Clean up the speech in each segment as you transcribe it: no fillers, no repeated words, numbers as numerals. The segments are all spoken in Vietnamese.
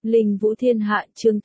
Linh Vũ Thiên Hạ chương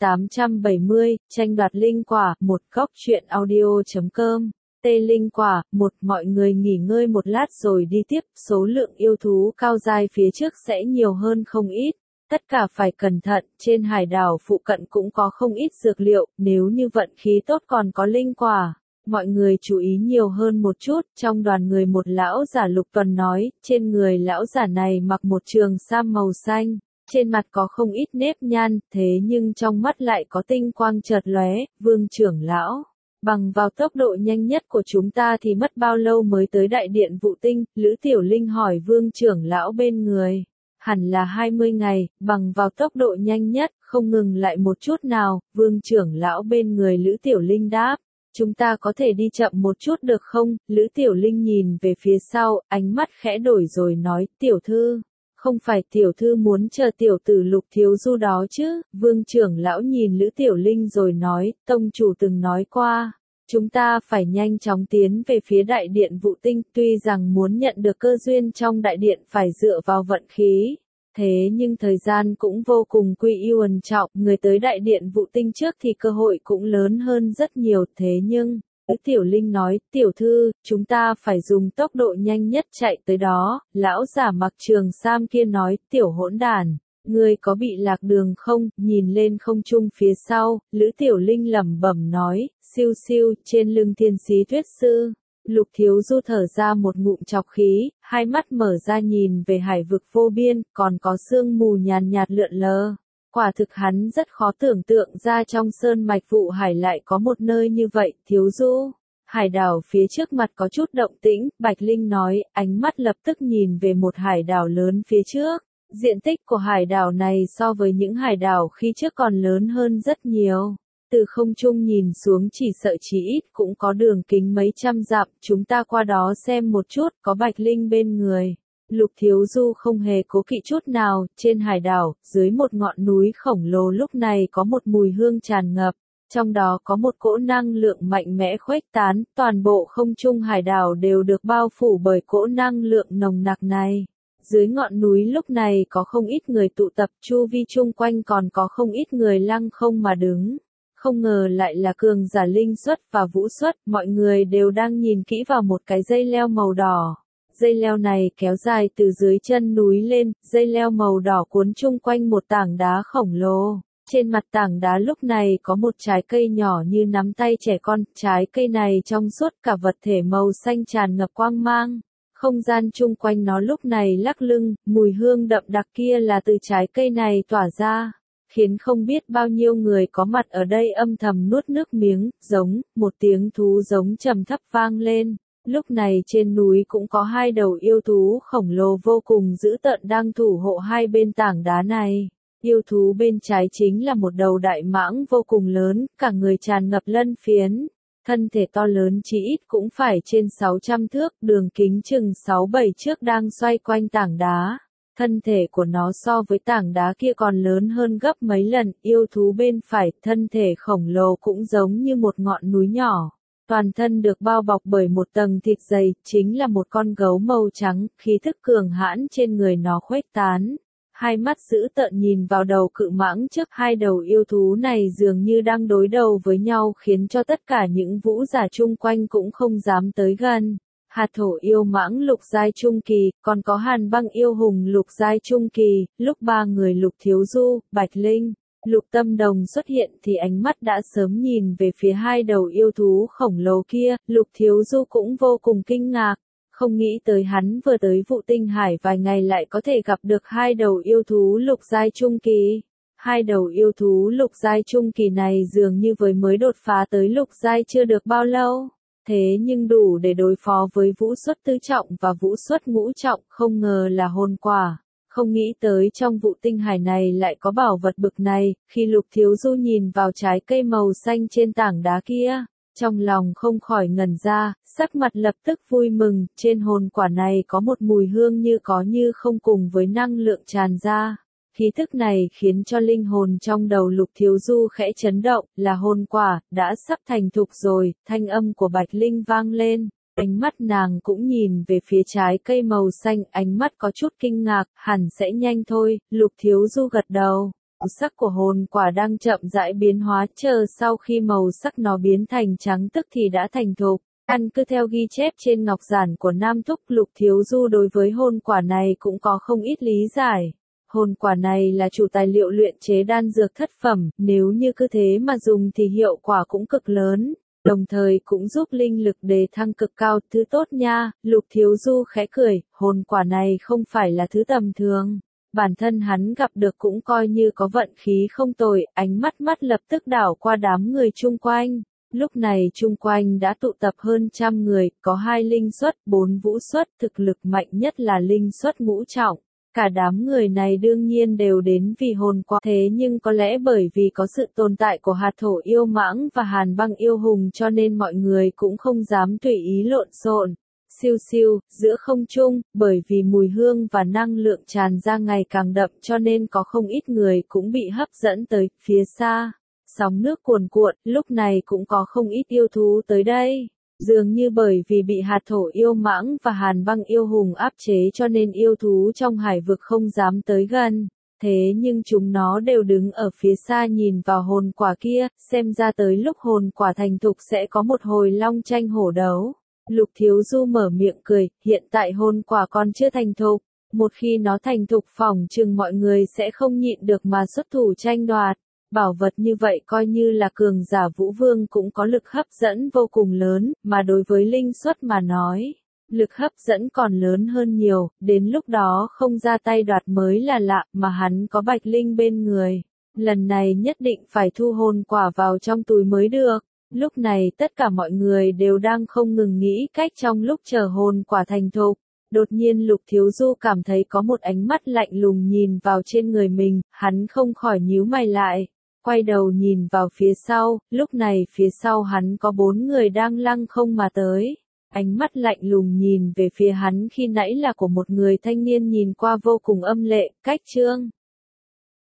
870, tranh đoạt linh quả, một góc truyện audio.com. Tê linh quả, mọi người nghỉ ngơi một lát rồi đi tiếp, số lượng yêu thú cao giai phía trước sẽ nhiều hơn không ít. Tất cả phải cẩn thận, trên hải đảo phụ cận cũng có không ít dược liệu, nếu như vận khí tốt còn có linh quả. Mọi người chú ý nhiều hơn một chút, trong đoàn người một lão giả Lục Tuần nói, trên người lão giả này mặc một trường sam màu xanh. Trên mặt có không ít nếp nhăn, thế nhưng trong mắt lại có tinh quang chợt lóe, Vương trưởng lão. Bằng vào tốc độ nhanh nhất của chúng ta thì mất bao lâu mới tới đại điện Vụ Tinh, Lữ Tiểu Linh hỏi Vương trưởng lão bên người. Hẳn là 20 ngày, bằng vào tốc độ nhanh nhất, không ngừng lại một chút nào, Vương trưởng lão bên người Lữ Tiểu Linh đáp. Chúng ta có thể đi chậm một chút được không? Lữ Tiểu Linh nhìn về phía sau, ánh mắt khẽ đổi rồi nói, tiểu thư. Không phải tiểu thư muốn chờ tiểu tử Lục thiếu du đó chứ, Vương trưởng lão nhìn Lữ Tiểu Linh rồi nói, tông chủ từng nói qua, chúng ta phải nhanh chóng tiến về phía đại điện Vụ Tinh, tuy rằng muốn nhận được cơ duyên trong đại điện phải dựa vào vận khí, thế nhưng thời gian cũng vô cùng quy ưu trọng, người tới đại điện Vụ Tinh trước thì cơ hội cũng lớn hơn rất nhiều, thế nhưng... Tiểu Linh nói, tiểu thư, chúng ta phải dùng tốc độ nhanh nhất chạy tới đó, lão giả mặc trường sam kia nói, tiểu hỗn đàn, ngươi có bị lạc đường không, nhìn lên không trung phía sau, Lữ Tiểu Linh lẩm bẩm nói, siêu siêu, trên lưng thiên sĩ tuyết sư, Lục thiếu du thở ra một ngụm trọc khí, hai mắt mở ra nhìn về hải vực vô biên, còn có sương mù nhàn nhạt lượn lờ. Quả thực hắn rất khó tưởng tượng ra trong sơn mạch Vụ Hải lại có một nơi như vậy, thiếu du. Hải đảo phía trước mặt có chút động tĩnh, Bạch Linh nói, ánh mắt lập tức nhìn về một hải đảo lớn phía trước. Diện tích của hải đảo này so với những hải đảo khi trước còn lớn hơn rất nhiều. Từ không trung nhìn xuống chỉ sợ chỉ ít cũng có đường kính mấy trăm dặm, chúng ta qua đó xem một chút, có Bạch Linh bên người. Lục thiếu du không hề cố kỵ chút nào, trên hải đảo, dưới một ngọn núi khổng lồ lúc này có một mùi hương tràn ngập, trong đó có một cỗ năng lượng mạnh mẽ khuếch tán, toàn bộ không trung hải đảo đều được bao phủ bởi cỗ năng lượng nồng nặc này. Dưới ngọn núi lúc này có không ít người tụ tập, chu vi chung quanh còn có không ít người lăng không mà đứng. Không ngờ lại là cường giả linh xuất và vũ xuất, mọi người đều đang nhìn kỹ vào một cái dây leo màu đỏ. Dây leo này kéo dài từ dưới chân núi lên, dây leo màu đỏ cuốn chung quanh một tảng đá khổng lồ. Trên mặt tảng đá lúc này có một trái cây nhỏ như nắm tay trẻ con, trái cây này trong suốt cả vật thể màu xanh tràn ngập quang mang. Không gian chung quanh nó lúc này lắc lưng, mùi hương đậm đặc kia là từ trái cây này tỏa ra, khiến không biết bao nhiêu người có mặt ở đây âm thầm nuốt nước miếng, giống, một tiếng thú giống trầm thấp vang lên. Lúc này trên núi cũng có hai đầu yêu thú khổng lồ vô cùng dữ tợn đang thủ hộ hai bên tảng đá này. Yêu thú bên trái chính là một đầu đại mãng vô cùng lớn, cả người tràn ngập lân phiến. Thân thể to lớn chỉ ít cũng phải trên 600 thước, đường kính chừng 6-7 thước đang xoay quanh tảng đá. Thân thể của nó so với tảng đá kia còn lớn hơn gấp mấy lần, yêu thú bên phải, thân thể khổng lồ cũng giống như một ngọn núi nhỏ. Toàn thân được bao bọc bởi một tầng thịt dày, chính là một con gấu màu trắng, khí thức cường hãn trên người nó khuếch tán. Hai mắt dữ tợn nhìn vào đầu cự mãng trước, hai đầu yêu thú này dường như đang đối đầu với nhau khiến cho tất cả những vũ giả chung quanh cũng không dám tới gần. Hạt thổ yêu mãng lục giai trung kỳ, còn có hàn băng yêu hùng lục giai trung kỳ, lúc ba người Lục thiếu du, Bạch Linh. Lục Tâm Đồng xuất hiện thì ánh mắt đã sớm nhìn về phía hai đầu yêu thú khổng lồ kia, Lục thiếu du cũng vô cùng kinh ngạc, không nghĩ tới hắn vừa tới Vụ Tinh Hải vài ngày lại có thể gặp được hai đầu yêu thú lục giai trung kỳ. Hai đầu yêu thú lục giai trung kỳ này dường như vừa mới đột phá tới lục giai chưa được bao lâu, thế nhưng đủ để đối phó với vũ xuất tứ trọng và vũ xuất ngũ trọng, không ngờ là hồn quả. Không nghĩ tới trong Vụ Tinh Hải này lại có bảo vật bực này, khi Lục thiếu du nhìn vào trái cây màu xanh trên tảng đá kia, trong lòng không khỏi ngẩn ra, sắc mặt lập tức vui mừng, trên hồn quả này có một mùi hương như có như không cùng với năng lượng tràn ra. Khí thức này khiến cho linh hồn trong đầu Lục thiếu du khẽ chấn động, là hồn quả, đã sắp thành thục rồi, thanh âm của Bạch Linh vang lên. Ánh mắt nàng cũng nhìn về phía trái cây màu xanh, ánh mắt có chút kinh ngạc, hẳn sẽ nhanh thôi, Lục thiếu du gật đầu. Màu sắc của hồn quả đang chậm rãi biến hóa, chờ sau khi màu sắc nó biến thành trắng tức thì đã thành thục. Căn cứ theo ghi chép trên ngọc giản của Nam Thúc, Lục Thiếu Du đối với hồn quả này cũng có không ít lý giải. Hồn quả này là chủ tài liệu luyện chế đan dược thất phẩm, nếu như cứ thế mà dùng thì hiệu quả cũng cực lớn, đồng thời cũng giúp linh lực đề thăng cực cao, thứ tốt nha. Lục Thiếu Du khẽ cười, hồn quả này không phải là thứ tầm thường. Bản thân hắn gặp được cũng coi như có vận khí không tồi, ánh mắt lập tức đảo qua đám người chung quanh. Lúc này chung quanh đã tụ tập hơn 100 người, có 2 linh xuất, 4 vũ xuất, thực lực mạnh nhất là linh xuất ngũ trọng. Cả đám người này đương nhiên đều đến vì hồn quả, thế nhưng có lẽ bởi vì có sự tồn tại của hạt thổ yêu mãng và hàn băng yêu hùng cho nên mọi người cũng không dám tùy ý lộn xộn. Siêu siêu, giữa không trung, bởi vì mùi hương và năng lượng tràn ra ngày càng đậm cho nên có không ít người cũng bị hấp dẫn tới phía xa. Sóng nước cuồn cuộn, lúc này cũng có không ít yêu thú tới đây. Dường như bởi vì bị hạt thổ yêu mãng và hàn băng yêu hùng áp chế cho nên yêu thú trong hải vực không dám tới gần. Thế nhưng chúng nó đều đứng ở phía xa nhìn vào hồn quả kia, xem ra tới lúc hồn quả thành thục sẽ có một hồi long tranh hổ đấu. Lục Thiếu Du mở miệng cười, hiện tại hồn quả còn chưa thành thục. Một khi nó thành thục phỏng chừng mọi người sẽ không nhịn được mà xuất thủ tranh đoạt. Bảo vật như vậy coi như là cường giả vũ vương cũng có lực hấp dẫn vô cùng lớn, mà đối với linh xuất mà nói, lực hấp dẫn còn lớn hơn nhiều, đến lúc đó không ra tay đoạt mới là lạ, mà hắn có bạch linh bên người. Lần này nhất định phải thu hồn quả vào trong túi mới được. Lúc này tất cả mọi người đều đang không ngừng nghĩ cách trong lúc chờ hồn quả thành thục. Đột nhiên Lục Thiếu Du cảm thấy có một ánh mắt lạnh lùng nhìn vào trên người mình, hắn không khỏi nhíu mày lại. Quay đầu nhìn vào phía sau, lúc này phía sau hắn có 4 người đang lăng không mà tới. Ánh mắt lạnh lùng nhìn về phía hắn khi nãy là của một người thanh niên nhìn qua vô cùng âm lệ, cách Trương